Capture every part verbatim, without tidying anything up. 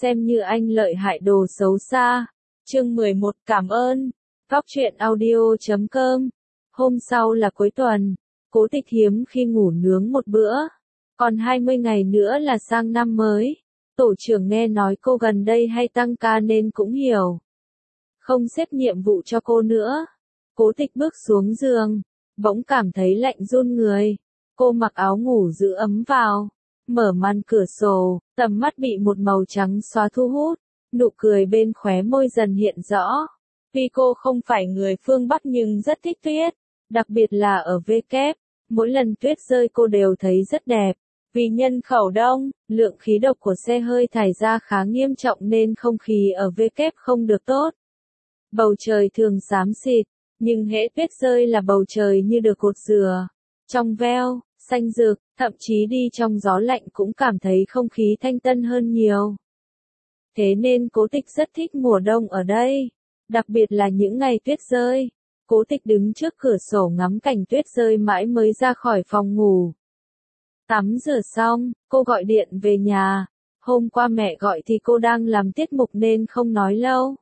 xem như anh lợi hại đồ xấu xa. Chương mười một cảm ơn. Góc truyện audio chấm com. Hôm sau là cuối tuần, Cố Tịch hiếm khi ngủ nướng một bữa. Còn hai mươi ngày nữa là sang năm mới. Tổ trưởng nghe nói cô gần đây hay tăng ca nên cũng hiểu. Không xếp nhiệm vụ cho cô nữa. Cố Tịch bước xuống giường, bỗng cảm thấy lạnh run người. Cô mặc áo ngủ giữ ấm vào, mở màn cửa sổ, tầm mắt bị một màu trắng xóa thu hút, nụ cười bên khóe môi dần hiện rõ. Vì cô không phải người phương Bắc nhưng rất thích tuyết, đặc biệt là ở vê kép, mỗi lần tuyết rơi cô đều thấy rất đẹp. Vì nhân khẩu đông, lượng khí độc của xe hơi thải ra khá nghiêm trọng nên không khí ở vê kép không được tốt. Bầu trời thường xám xịt, nhưng hễ tuyết rơi là bầu trời như được cột dừa, trong veo, xanh rực, thậm chí đi trong gió lạnh cũng cảm thấy không khí thanh tân hơn nhiều. Thế nên Cố Tịch rất thích mùa đông ở đây, đặc biệt là những ngày tuyết rơi. Cố Tịch đứng trước cửa sổ ngắm cảnh tuyết rơi mãi mới ra khỏi phòng ngủ. Tắm rửa xong, cô gọi điện về nhà. Hôm qua mẹ gọi thì cô đang làm tiết mục nên không nói lâu.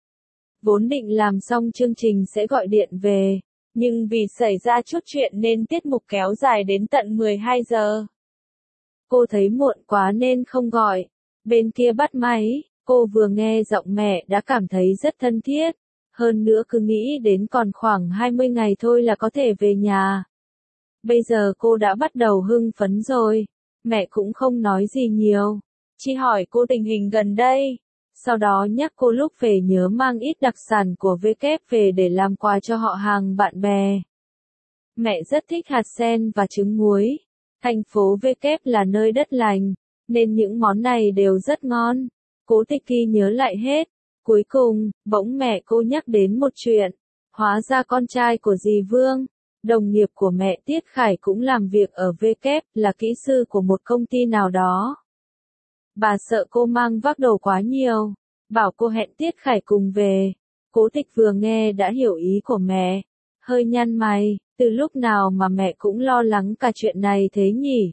Vốn định làm xong chương trình sẽ gọi điện về, nhưng vì xảy ra chút chuyện nên tiết mục kéo dài đến tận mười hai giờ. Cô thấy muộn quá nên không gọi. Bên kia bắt máy, cô vừa nghe giọng mẹ đã cảm thấy rất thân thiết. Hơn nữa cứ nghĩ đến còn khoảng hai mươi ngày thôi là có thể về nhà. Bây giờ cô đã bắt đầu hưng phấn rồi. Mẹ cũng không nói gì nhiều, chỉ hỏi cô tình hình gần đây. Sau đó nhắc cô lúc về nhớ mang ít đặc sản của vê kép về để làm quà cho họ hàng bạn bè. Mẹ rất thích hạt sen và trứng muối. Thành phố vê kép là nơi đất lành, nên những món này đều rất ngon. Cố Tịch ghi nhớ lại hết. Cuối cùng, bỗng mẹ cô nhắc đến một chuyện. Hóa ra con trai của dì Vương, đồng nghiệp của mẹ Tiết Khải cũng làm việc ở vê kép, là kỹ sư của một công ty nào đó. Bà sợ cô mang vác đồ quá nhiều, bảo cô hẹn Tiết Khải cùng về. Cố Tịch vừa nghe đã hiểu ý của mẹ, hơi nhăn mày, từ lúc nào mà mẹ cũng lo lắng cả chuyện này thế nhỉ?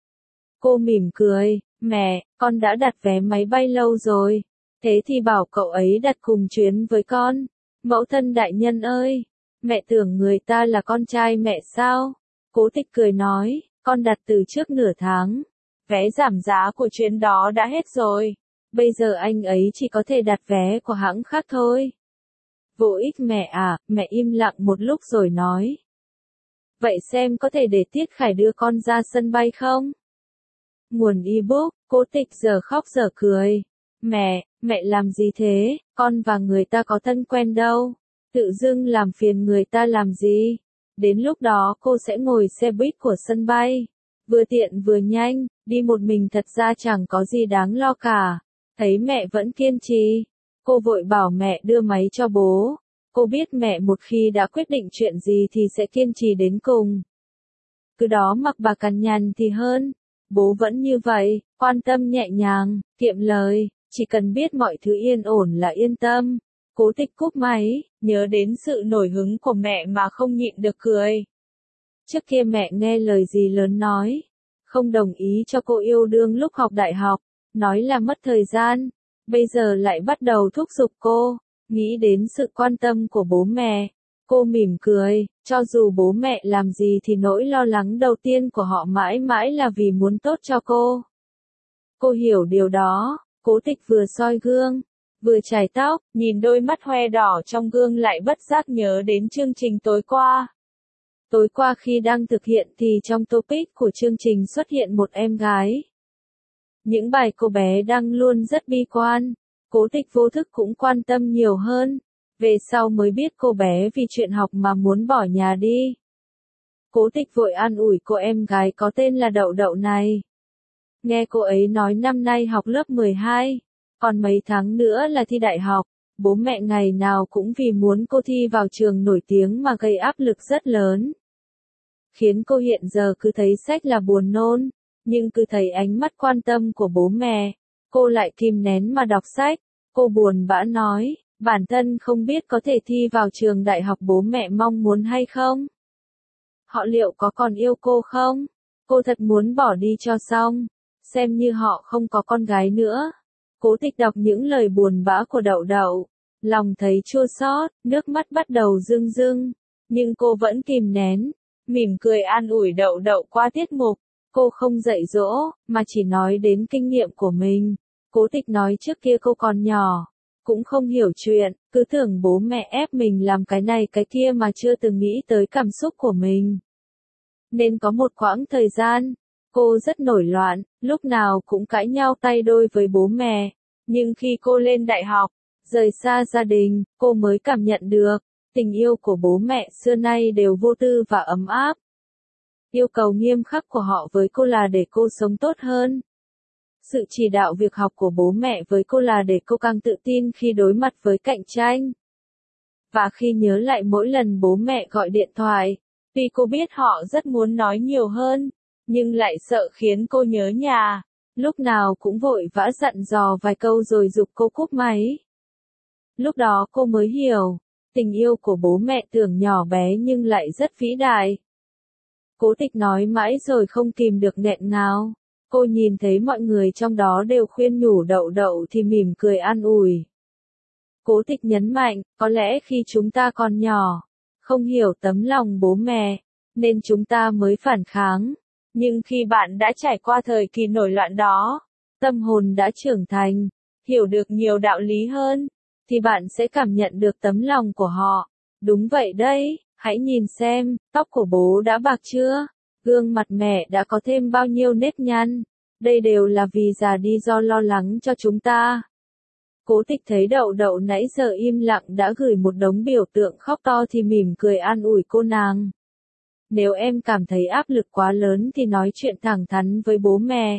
Cô mỉm cười, mẹ, con đã đặt vé máy bay lâu rồi, thế thì bảo cậu ấy đặt cùng chuyến với con. Mẫu thân đại nhân ơi, mẹ tưởng người ta là con trai mẹ sao? Cố Tịch cười nói, con đặt từ trước nửa tháng. Vé giảm giá của chuyến đó đã hết rồi. Bây giờ anh ấy chỉ có thể đặt vé của hãng khác thôi. Vô ích mẹ à, mẹ im lặng một lúc rồi nói. Vậy xem có thể để Tiết Khải đưa con ra sân bay không? Nguồn ebook, Cố Tịch giờ khóc giờ cười. Mẹ, mẹ làm gì thế, con và người ta có thân quen đâu. Tự dưng làm phiền người ta làm gì. Đến lúc đó cô sẽ ngồi xe buýt của sân bay. Vừa tiện vừa nhanh, đi một mình thật ra chẳng có gì đáng lo cả. Thấy mẹ vẫn kiên trì, cô vội bảo mẹ đưa máy cho bố. Cô biết mẹ một khi đã quyết định chuyện gì thì sẽ kiên trì đến cùng. Cứ đó mặc bà cằn nhằn thì hơn. Bố vẫn như vậy, quan tâm nhẹ nhàng, kiệm lời, chỉ cần biết mọi thứ yên ổn là yên tâm. Cố Tịch cúp máy, nhớ đến sự nổi hứng của mẹ mà không nhịn được cười. Trước kia mẹ nghe lời dì lớn nói, không đồng ý cho cô yêu đương lúc học đại học, nói là mất thời gian, bây giờ lại bắt đầu thúc giục cô, nghĩ đến sự quan tâm của bố mẹ. Cô mỉm cười, cho dù bố mẹ làm gì thì nỗi lo lắng đầu tiên của họ mãi mãi là vì muốn tốt cho cô. Cô hiểu điều đó. Cố Tịch vừa soi gương, vừa chải tóc, nhìn đôi mắt hoe đỏ trong gương lại bất giác nhớ đến chương trình tối qua. Tối qua khi đang thực hiện thì trong topic của chương trình xuất hiện một em gái. Những bài cô bé đăng luôn rất bi quan. Cố Tịch vô thức cũng quan tâm nhiều hơn. Về sau mới biết cô bé vì chuyện học mà muốn bỏ nhà đi. Cố Tịch vội an ủi cô em gái có tên là Đậu Đậu này. Nghe cô ấy nói năm nay học lớp mười hai, còn mấy tháng nữa là thi đại học. Bố mẹ ngày nào cũng vì muốn cô thi vào trường nổi tiếng mà gây áp lực rất lớn. Khiến cô hiện giờ cứ thấy sách là buồn nôn, nhưng cứ thấy ánh mắt quan tâm của bố mẹ, cô lại kìm nén mà đọc sách. Cô buồn bã nói, bản thân không biết có thể thi vào trường đại học bố mẹ mong muốn hay không. Họ liệu có còn yêu cô không? Cô thật muốn bỏ đi cho xong, xem như họ không có con gái nữa. Cố Tịch đọc những lời buồn bã của Đậu Đậu, lòng thấy chua xót, nước mắt bắt đầu rưng rưng, nhưng cô vẫn kìm nén, mỉm cười an ủi Đậu Đậu qua tiết mục. Cô không dạy dỗ, mà chỉ nói đến kinh nghiệm của mình. Cố Tịch nói trước kia cô còn nhỏ, cũng không hiểu chuyện, cứ tưởng bố mẹ ép mình làm cái này cái kia mà chưa từng nghĩ tới cảm xúc của mình. Nên có một quãng thời gian, cô rất nổi loạn, lúc nào cũng cãi nhau tay đôi với bố mẹ. Nhưng khi cô lên đại học, rời xa gia đình, cô mới cảm nhận được, tình yêu của bố mẹ xưa nay đều vô tư và ấm áp. Yêu cầu nghiêm khắc của họ với cô là để cô sống tốt hơn. Sự chỉ đạo việc học của bố mẹ với cô là để cô càng tự tin khi đối mặt với cạnh tranh. Và khi nhớ lại mỗi lần bố mẹ gọi điện thoại, tuy cô biết họ rất muốn nói nhiều hơn, nhưng lại sợ khiến cô nhớ nhà, lúc nào cũng vội vã dặn dò vài câu rồi giục cô cúp máy. Lúc đó cô mới hiểu, tình yêu của bố mẹ tưởng nhỏ bé nhưng lại rất vĩ đại. Cố Tịch nói mãi rồi không kìm được nghẹn ngào. Cô nhìn thấy mọi người trong đó đều khuyên nhủ Đậu Đậu thì mỉm cười an ủi. Cố Tịch nhấn mạnh, có lẽ khi chúng ta còn nhỏ, không hiểu tấm lòng bố mẹ, nên chúng ta mới phản kháng. Nhưng khi bạn đã trải qua thời kỳ nổi loạn đó, tâm hồn đã trưởng thành, hiểu được nhiều đạo lý hơn, thì bạn sẽ cảm nhận được tấm lòng của họ. Đúng vậy đấy, hãy nhìn xem, tóc của bố đã bạc chưa? Gương mặt mẹ đã có thêm bao nhiêu nếp nhăn? Đây đều là vì già đi do lo lắng cho chúng ta. Cố Tịch thấy Đậu Đậu nãy giờ im lặng đã gửi một đống biểu tượng khóc to thì mỉm cười an ủi cô nàng. Nếu em cảm thấy áp lực quá lớn thì nói chuyện thẳng thắn với bố mẹ.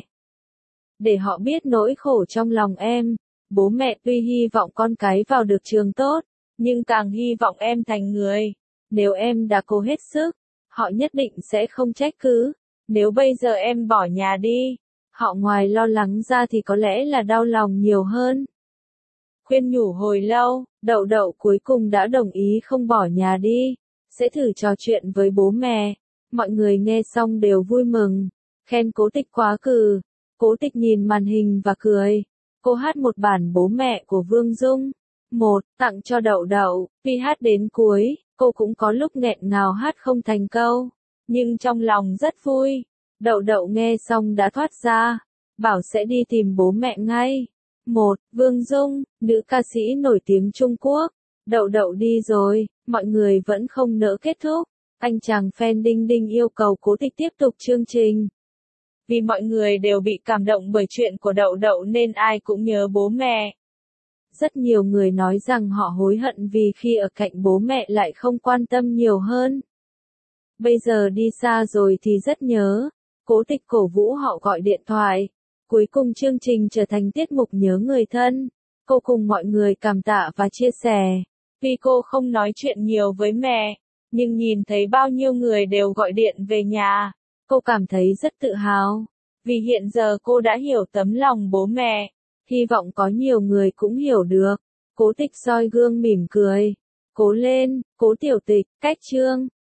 Để họ biết nỗi khổ trong lòng em. Bố mẹ tuy hy vọng con cái vào được trường tốt, nhưng càng hy vọng em thành người. Nếu em đã cố hết sức, họ nhất định sẽ không trách cứ. Nếu bây giờ em bỏ nhà đi, họ ngoài lo lắng ra thì có lẽ là đau lòng nhiều hơn. Khuyên nhủ hồi lâu, Đậu Đậu cuối cùng đã đồng ý không bỏ nhà đi, sẽ thử trò chuyện với bố mẹ. Mọi người nghe xong đều vui mừng, khen Cố Tịch quá cừ. Cố Tịch nhìn màn hình và cười. Cô hát một bản Bố Mẹ của Vương Dung. Một, tặng cho Đậu Đậu. Khi hát đến cuối, cô cũng có lúc nghẹn ngào hát không thành câu, nhưng trong lòng rất vui. Đậu Đậu nghe xong đã thoát ra, bảo sẽ đi tìm bố mẹ ngay. Một, Vương Dung, nữ ca sĩ nổi tiếng Trung Quốc. Đậu Đậu đi rồi, mọi người vẫn không nỡ kết thúc. Anh chàng fan Đinh Đinh yêu cầu Cố Tịch tiếp tục chương trình. Vì mọi người đều bị cảm động bởi chuyện của Đậu Đậu nên ai cũng nhớ bố mẹ. Rất nhiều người nói rằng họ hối hận vì khi ở cạnh bố mẹ lại không quan tâm nhiều hơn. Bây giờ đi xa rồi thì rất nhớ. Cố Tịch cổ vũ họ gọi điện thoại. Cuối cùng chương trình trở thành tiết mục nhớ người thân. Cô cùng mọi người cảm tạ và chia sẻ. Vì cô không nói chuyện nhiều với mẹ, nhưng nhìn thấy bao nhiêu người đều gọi điện về nhà, cô cảm thấy rất tự hào. Vì hiện giờ cô đã hiểu tấm lòng bố mẹ. Hy vọng có nhiều người cũng hiểu được. Cố Tịch soi gương mỉm cười. Cố lên, Cố Tiểu Tịch, cách chương.